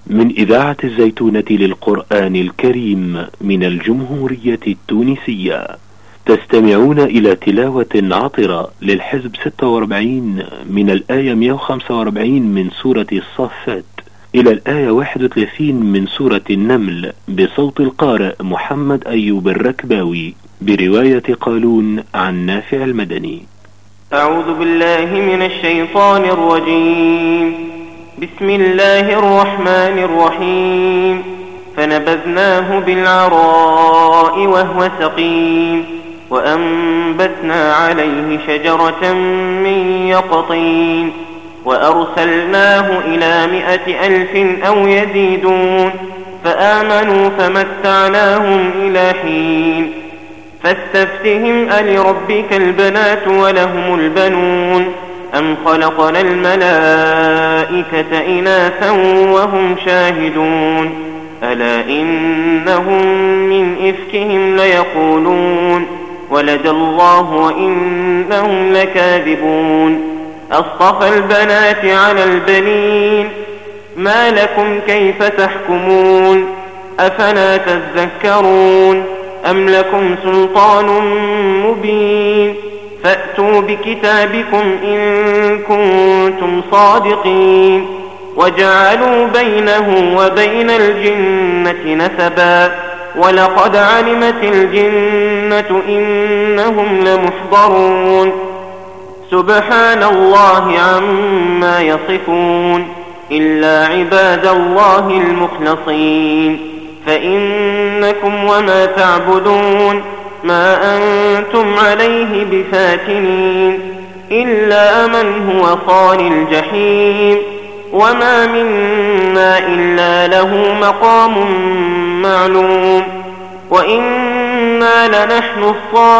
من إذاعة الزيتونة للقرآن الكريم من الجمهورية التونسية. تستمعون إلى تلاوة عطرة للحزب 46 من الآية 145 من سورة الصافات إلى الآية 31 من سورة النمل بصوت القارئ محمد أيوب الركباوي برواية قالون عن نافع المدني. أعوذ بالله من الشيطان الرجيم. بسم الله الرحمن الرحيم. فنبذناه بالعراء وهو سقيم وأنبتنا عليه شجرة من يقطين وأرسلناه إلى 100,000 أو يزيدون فآمنوا فمتعناهم إلى حين. فاستفتهم ألربك البنات ولهم البنون أم خلقنا الملائكة إناثا وهم شاهدون ألا إنهم من إفكهم ليقولون ولد الله وإنهم لكاذبون أصطفى البنات على البنين ما لكم كيف تحكمون أفلا تذكرون أم لكم سلطان مبين فأتوا بكتابكم إن كنتم صادقين وجعلوا بينه وبين الجنة نسبا ولقد علمت الجنة إنهم لمحضرون سبحان الله عما يصفون إلا عباد الله المخلصين فإنكم وما تعبدون ما أنتم عليه بفاتنين إلا من هو صال الجحيم وما منا إلا له مقام معلوم وإنا لنحن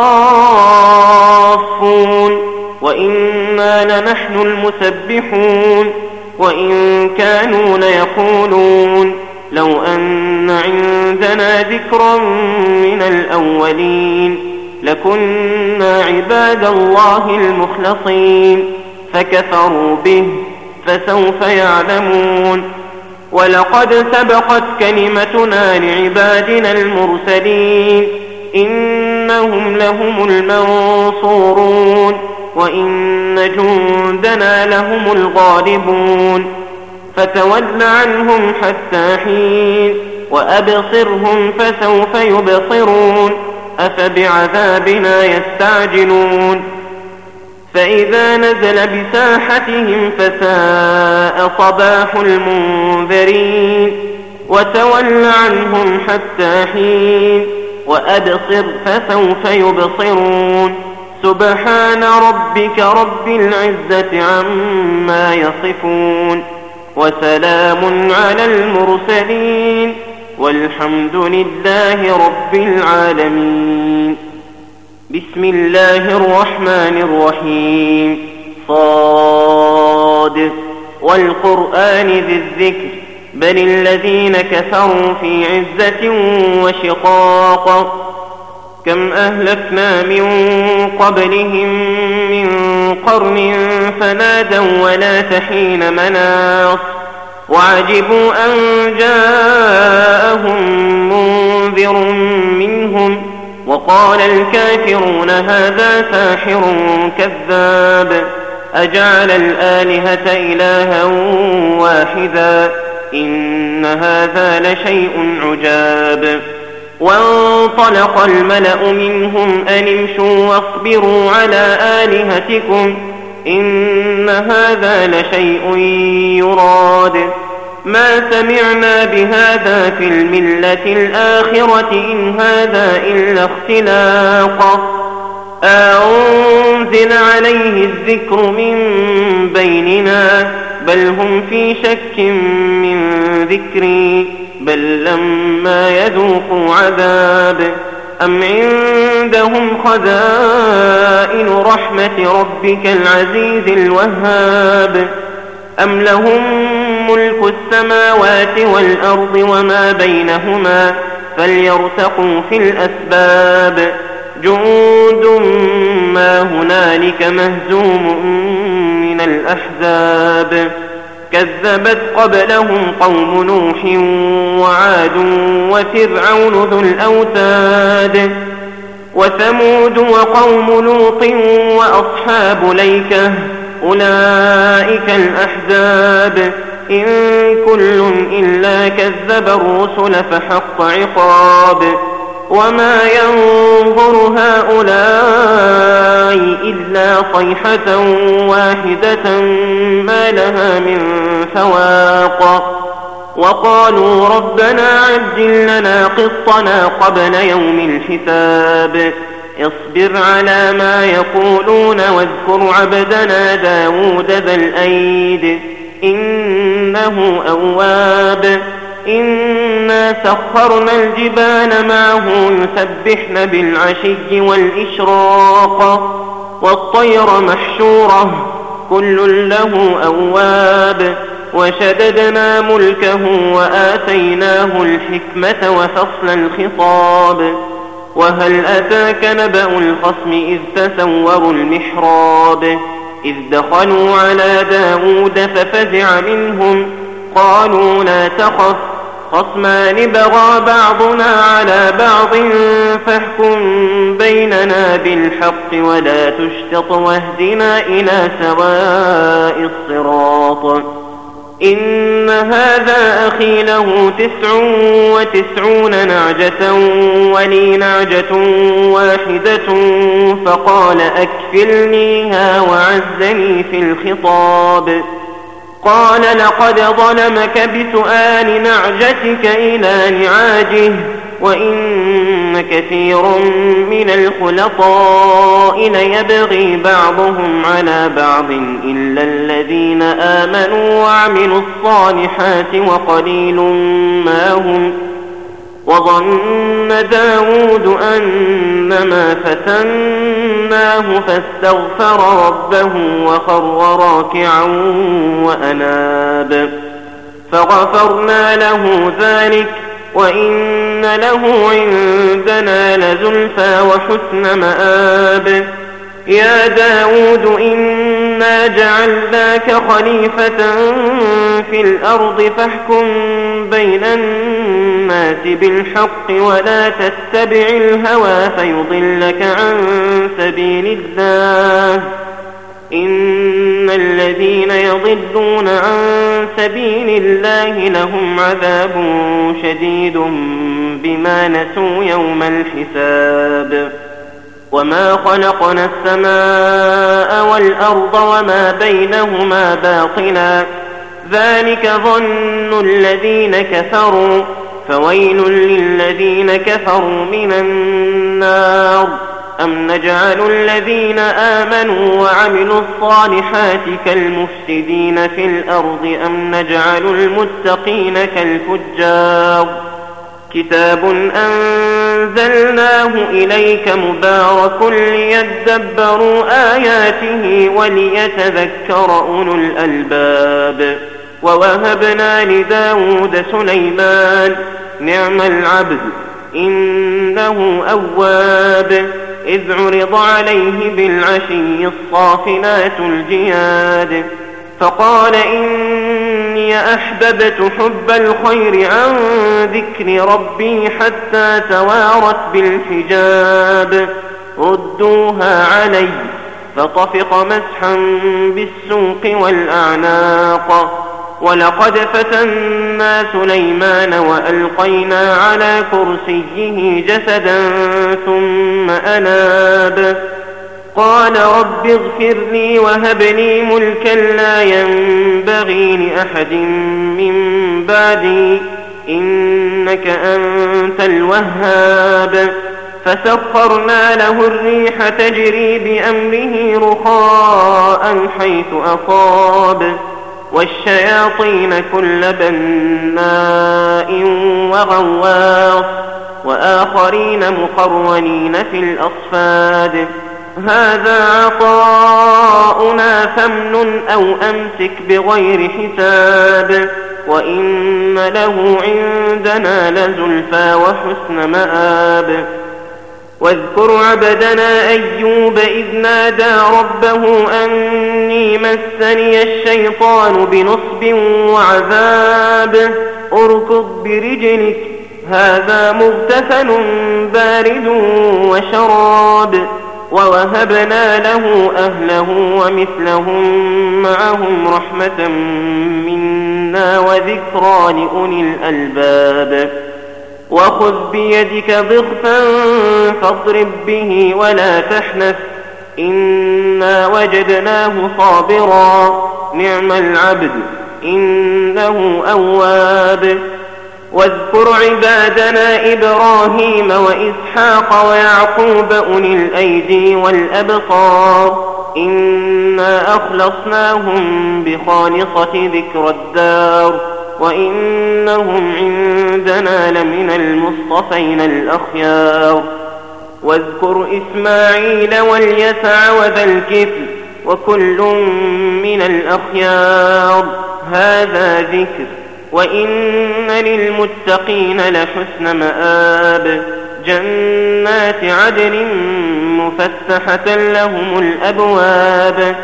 الصافون وإنا لنحن المسبحون وإن كانوا ليقولون لو أن عندنا ذكرا من الأولين لكنا عباد الله المخلصين فكفروا به فسوف يعلمون ولقد سبقت كلمتنا لعبادنا المرسلين إنهم لهم المنصورون وإن جندنا لهم الغالبون فتول عنهم حتى حين وأبصرهم فسوف يبصرون أفبعذابنا يستعجلون فإذا نزل بساحتهم فساء صباح المنذرين وتول عنهم حتى حين وأبصر فسوف يبصرون سبحان ربك رب العزة عما يصفون وسلام على المرسلين والحمد لله رب العالمين. بسم الله الرحمن الرحيم. صاد والقرآن ذي الذكر بل الذين كفروا في عزة وشقاق كم أهلكنا من قبلهم من قرن فنادوا ولا تحين مناص وعجبوا أن جاءهم منذر منهم وقال الكافرون هذا ساحر كذاب أجعل الآلهة إلها واحدا إن هذا لشيء عجاب. وانطلق الملأ منهم أن امشوا واصبروا على آلهتكم إن هذا لشيء يراد ما سمعنا بهذا في الملة الآخرة إن هذا إلا اختلاق أنزل عليه الذكر من بيننا بل هم في شك من ذكري بل لما يذوقوا عذاب أم عندهم خزائن رحمة ربك العزيز الوهاب أم لهم ملك السماوات والأرض وما بينهما فليرتقوا في الأسباب جند ما هنالك مهزوم من الأحزاب كذبت قبلهم قوم نوح وعاد وفرعون ذو الأوتاد وثمود وقوم لوط وأصحاب ليكة أولئك الأحزاب إن كل إلا كذب الرسل فحق عقاب وما ينظر هؤلاء إلا صيحة واحدة ما لها من فواق وقالوا ربنا عجل لنا قطنا قبل يوم الحساب اصبر على ما يقولون واذكر عبدنا داود ذا الأيد إنه أواب إنا سخرنا الجبال معه يسبحن بالعشي والإشراق والطير محشورة كل له أواب وشددنا ملكه وآتيناه الحكمة وفصل الخطاب وهل أتاك نبأ الخصم إذ تسوروا المحراب إذ دخلوا على داود ففزع منهم قالوا لا تخف خصمان بغى بعضنا على بعض فاحكم بيننا بالحق ولا تشتط واهدنا إلى سواء الصراط إن هذا أخي له 99 نعجة ولي نعجة واحدة فقال أكفلنيها وعزني في الخطاب قال لقد ظلمك بسؤال نعجتك إلى نعاجه وإن كثير من الخلطاء ليبغي بعضهم على بعض إلا الذين آمنوا وعملوا الصالحات وقليل ما هم وظن داود أنما فتناه فاستغفر ربه وخر راكعا وأناب فغفرنا له ذلك وإن له عندنا لزلفى وحسن مآب يا داود إنا جعلناك خليفة في الأرض فاحكم بين الناس بالحق ولا تتبع الهوى فيضلك عن سبيل الله إن الذين يضلون عن سبيل الله لهم عذاب شديد بما نسوا يوم الحساب وما خلقنا السماء والأرض وما بينهما باطلا ذلك ظن الذين كفروا فويل للذين كفروا من النار أم نجعل الذين آمنوا وعملوا الصالحات كالمفسدين في الأرض أم نجعل المتقين كالفجار كتاب أنزلناه إليك مبارك ليدبروا آياته وليتذكر أولو الألباب ووهبنا لداود سليمان نعم العبد إنه أواب إذ عرض عليه بالعشي الصافنات الجياد فقال إني أحببت حب الخير عن ذكر ربي حتى توارت بالحجاب ردوها علي فطفق مسحا بالسوق والأعناق ولقد فتنا سليمان وألقينا على كرسيه جسدا ثم أناب قال رب اغفر لي وهب لي ملكا لا ينبغي لأحد من بعدي إنك أنت الوهاب فسخرنا له الريح تجري بأمره رخاء حيث أصاب والشياطين كل بناء وغواص وآخرين مقرنين في الأصفاد هذا عطاؤنا فامنن أو أمسك بغير حساب وإن له عندنا لزلفى وحسن مآب واذكر عبدنا أيوب إذ نادى ربه أني مسني الشيطان بنصب وعذاب اركض برجلك هذا مغتسل بارد وشراب ووهبنا له أهله ومثلهم معهم رحمة منا وذكرى لأولي الألباب وخذ بيدك ضغثا فاضرب به ولا تحنث إنا وجدناه صابرا نعم العبد إنه أواب واذكر عبادنا إبراهيم وإسحاق ويعقوب أولي الأيدي والأبصار إنا أخلصناهم بخالصة ذكر الدار وإنهم عندنا لمن المصطفين الأخيار واذكر إسماعيل واليسع وذا الكفل وكل من الأخيار هذا ذكر وإن للمتقين لحسن مآب جنات عدن مفتحة لهم الأبواب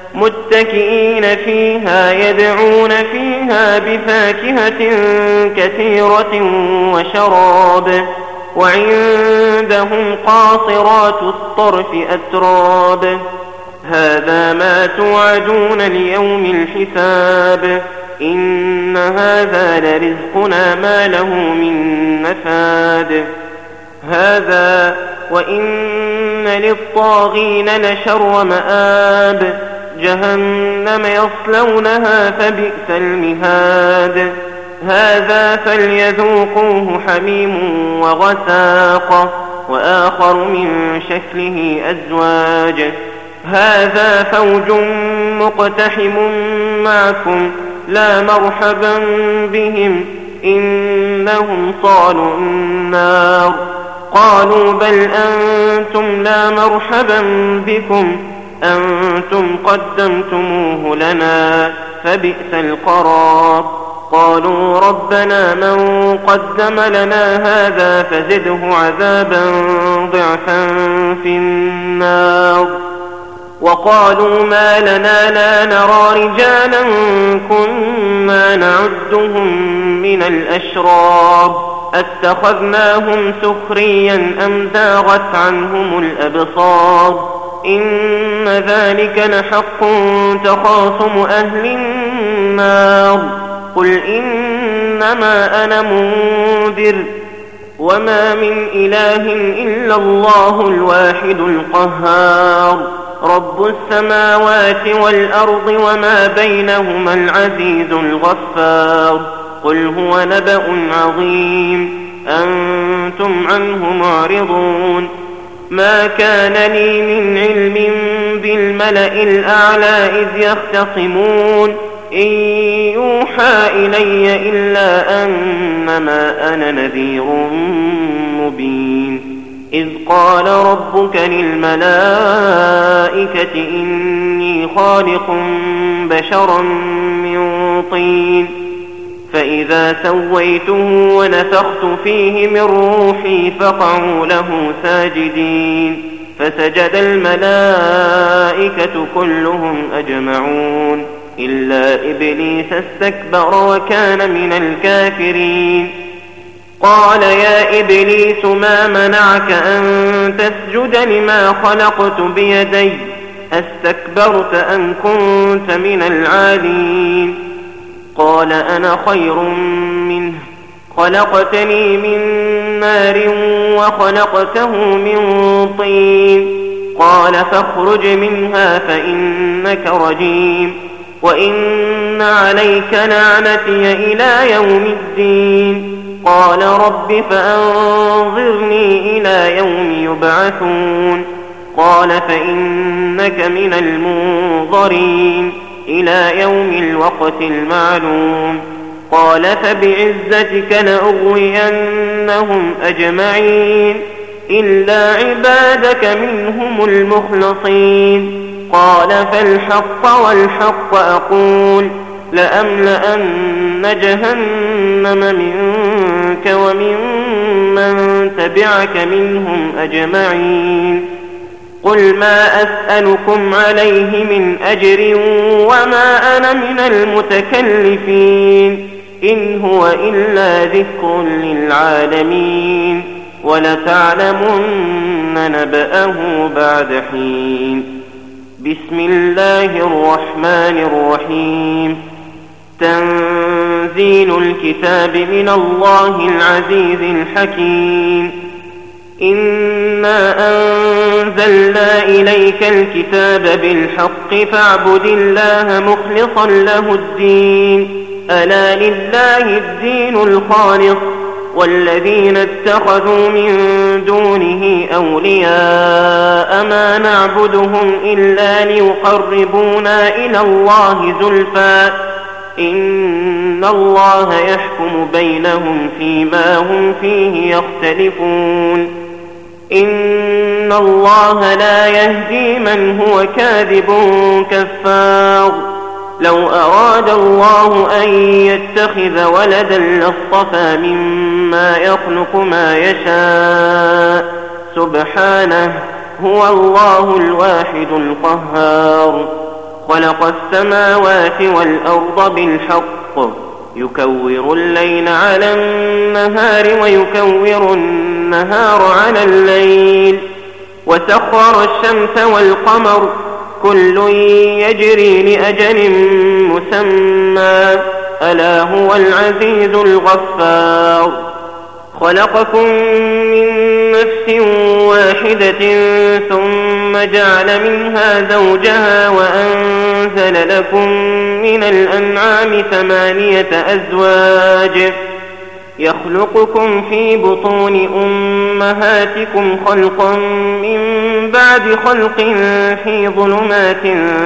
متكئين فيها يدعون فيها بفاكهة كثيرة وشراب وعندهم قاصرات الطرف أتراب هذا ما توعدون ليوم الحساب إن هذا لرزقنا ما له من نفاد هذا وإن للطاغين لشر مآب جهنم يصلونها فبئس المهاد هذا فليذوقوه حميم وغساق وآخر من شكله أزواج هذا فوج مقتحم معكم لا مرحبا بهم إنهم صالوا النار قالوا بل أنتم لا مرحبا بكم أنتم قدمتموه لنا فبئس القرار قالوا ربنا من قدم لنا هذا فزده عذابا ضعفا في النار وقالوا ما لنا لا نرى رجالا كنا نعدهم من الأشرار أتخذناهم سخريا أم زاغت عنهم الأبصار إن ذلك لحق تخاصم أهل النار قل إنما أنا منذر وما من إله إلا الله الواحد القهار رب السماوات والأرض وما بينهما العزيز الغفار قل هو نبأ عظيم أنتم عنه معرضون ما كان لي من علم بالملأ الأعلى إذ يختصمون إن يوحى إلي إلا أنما أنا نذير مبين إذ قال ربك للملائكة إني خالق بشرا من طين فإذا سويته ونفخت فيه من روحي فقعوا له ساجدين فسجد الملائكة كلهم أجمعون إلا إبليس استكبر وكان من الكافرين قال يا إبليس ما منعك أن تسجد لما خلقت بيدي أستكبرت أم كنت من العالين قال أنا خير منه خلقتني من نار وخلقته من طين قال فاخرج منها فإنك رجيم وإن عليك لعنتي إلى يوم الدين قال رب فأنظرني إلى يوم يبعثون قال فإنك من المنظرين إلى يوم الوقت المعلوم قال فبعزتك لأغوينهم أجمعين إلا عبادك منهم المخلصين قال فالحق والحق أقول لأملأن جهنم منك ومن من تبعك منهم أجمعين. قل ما أسألكم عليه من أجر وما أنا من المتكلفين، إن هو إلا ذكر للعالمين، ولتعلمن نبأه بعد حين. بسم الله الرحمن الرحيم. تنزيل الكتاب من الله العزيز الحكيم. إنا أنزلنا إليك الكتاب بالحق فاعبد الله مخلصا له الدين، ألا لله الدين الخالص، والذين اتخذوا من دونه أولياء ما نعبدهم إلا ليقربونا إلى الله زلفى إن الله يحكم بينهم فيما هم فيه يختلفون. إن الله لا يهدي من هو كاذب كفار. لو أراد الله أن يتخذ ولدا لاصطفى مما يخلق ما يشاء، سبحانه، هو الله الواحد القهار. خلق السماوات والأرض بالحق، يكور الليل على النهار ويكور النهار على الليل، وسخر الشمس والقمر، كل يجري لأجل مسمى، ألا هو العزيز الغفار. خلقكم من نفس واحدة ثم جعل منها زوجها وأنزل لكم من الأنعام 8 أزواج، يخلقكم في بطون أمهاتكم خلقا من بعد خلق في ظلمات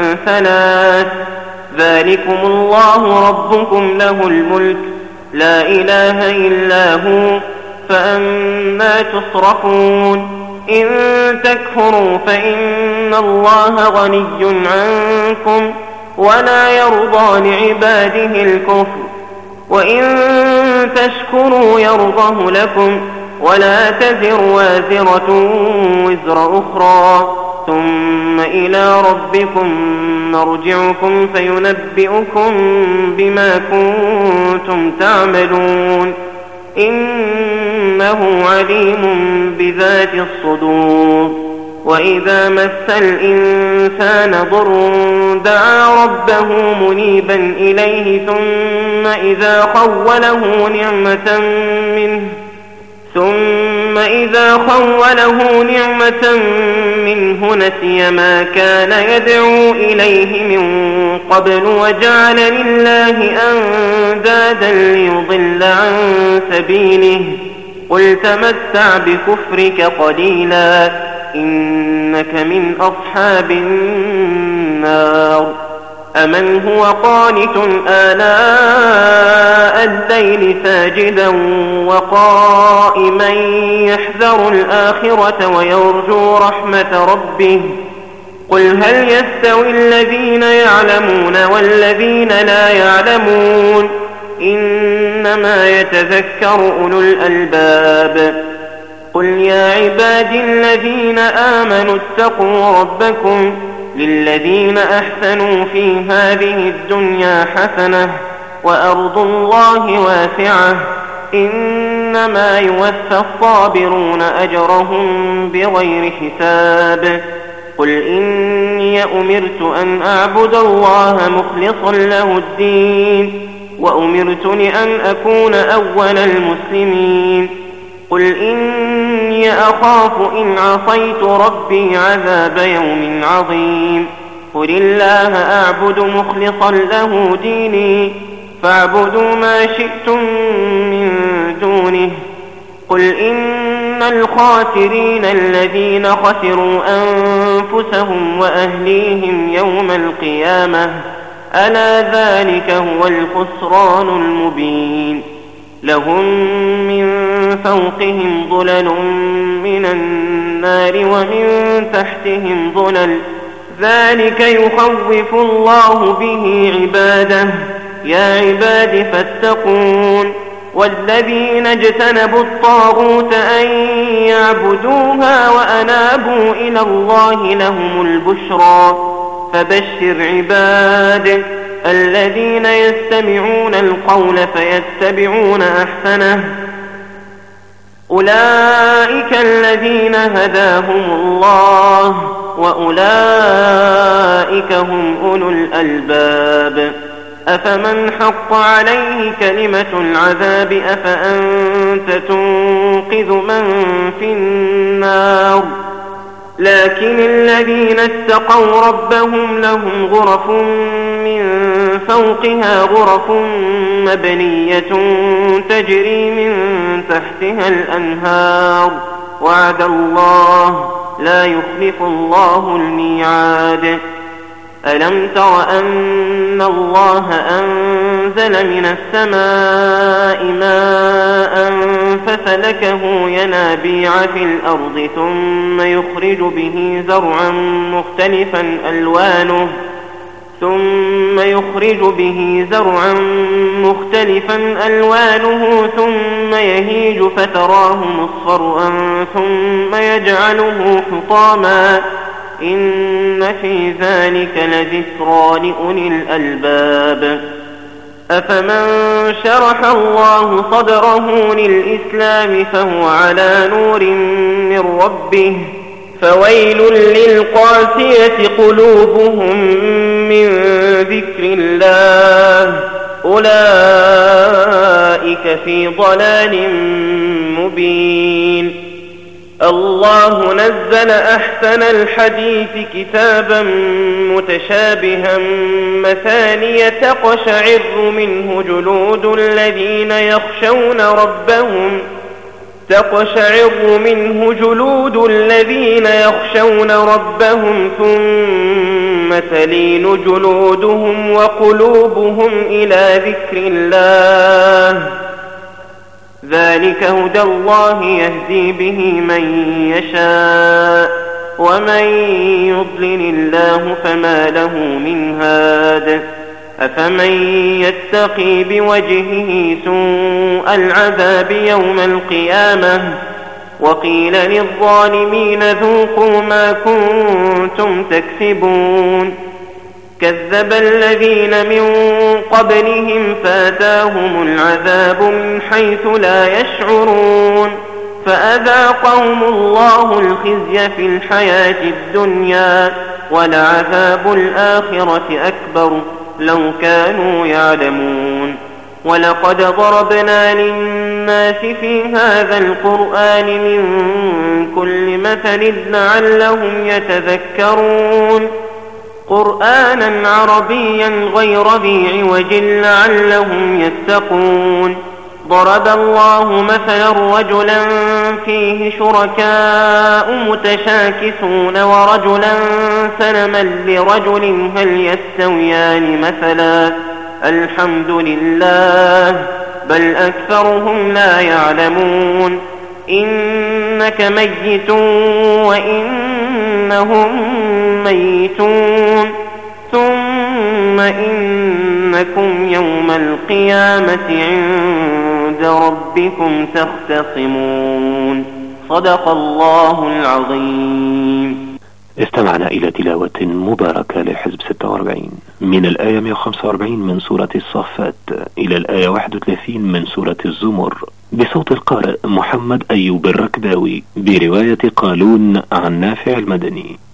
3، ذلكم الله ربكم له الملك، لا إله إلا هو، فأنى تصرفون. إن تكفروا فإن الله غني عنكم ولا يرضى لعباده الكفر، وإن تشكروا يرضه لكم، ولا تزر وازرة وزر أخرى، ثم إلى ربكم مرجعكم فينبئكم بما كنتم تعملون، إنه عليم بذات الصدور. وإذا مس الإنسان ضر دعا ربه منيبا إليه، ثم إذا خوله نعمة منه نسي ما كان يدعو إليه من قبل وجعل لله أندادا ليضل عن سبيله. قل تمتع بكفرك قليلا إنك من أصحاب النار. أمن هو قانت آلاء الليل ساجدا وقائما يحذر الآخرة ويرجو رحمة ربه، قل هل يستوي الذين يعلمون والذين لا يعلمون، إنما يتذكر أولو الألباب. قل يا عبادي الذين آمنوا اتقوا ربكم، للذين أحسنوا في هذه الدنيا حسنة وأرض الله واسعة، إنما يوفى الصابرون أجرهم بغير حساب. قل إني أمرت أن أعبد الله مخلصا له الدين، وأمرت لأن أكون أول المسلمين. قل إني أخاف إن عصيت ربي عذاب يوم عظيم. قل الله أعبد مخلصا له ديني، فاعبدوا ما شئتم من دونه. قل إن الخاسرين الذين خسروا أنفسهم وأهليهم يوم القيامة، ألا ذلك هو الخسران المبين. لهم من فوقهم ظلل من النار ومن تحتهم ظلل، ذلك يخوف الله به عباده، يا عباد فاتقون والذين اجتنبوا الطاغوت أن يعبدوها وأنابوا إلى الله لهم البشرى فبشر عباد الذين يستمعون القول فيتبعون أحسنه أولئك الذين هداهم الله وأولئك هم أولو الألباب أفمن حق عليه كلمة العذاب أفأنت تنقذ من في النار لكن الذين اتقوا ربهم لهم غرف من فوقها غرف مبنية تجري من تحتها الأنهار وعد الله لا يخلف الله الميعاد ألم تر أن الله أنزل من السماء ماء فسلكه ينابيع في الأرض ثم يخرج به زرعا مختلفا ألوانه ثم يهيج فتراه مصفرا ثم يجعله حطاما إن في ذلك لذكرى لأولي الألباب أفمن شرح الله صدره للإسلام فهو على نور من ربه فويل للقاسية قلوبهم من ذكر الله أولئك في ضلال مبين الله نزل أحسن الحديث كتابا متشابها مثانية تقشعر منه جلود الذين يخشون ربهم ثم تلين جلودهم وقلوبهم إلى ذكر الله ذلك هدى الله يهدي به من يشاء ومن يضلل الله فما له من هاد أفمن يتقي بوجهه سوء العذاب يوم القيامة وقيل للظالمين ذوقوا ما كنتم تكسبون كذب الذين من قبلهم فاتاهم العذاب من حيث لا يشعرون فأذاقهم الله الخزي في الحياة الدنيا ولعذاب الآخرة أكبر لو كانوا يعلمون ولقد ضربنا للناس في هذا القرآن من كل مثل لعلهم يتذكرون قرآنا عربيا غير ذي عوج لعلهم يتقون ضرب الله مثلا رجلا فيه شركاء متشاكسون ورجلا سلما لرجل هل يستويان مثلا الحمد لله بل أكثرهم لا يعلمون إنك ميت وإنهم ميتون ثم إنكم يوم القيامة عند ربكم تختصمون صدق الله العظيم. استمعنا إلى تلاوة مباركة لحزب 46 من الآية 145 من سورة الصافات إلى الآية 31 من سورة الزمر بصوت القارئ محمد أيوب الركداوي برواية قالون عن نافع المدني.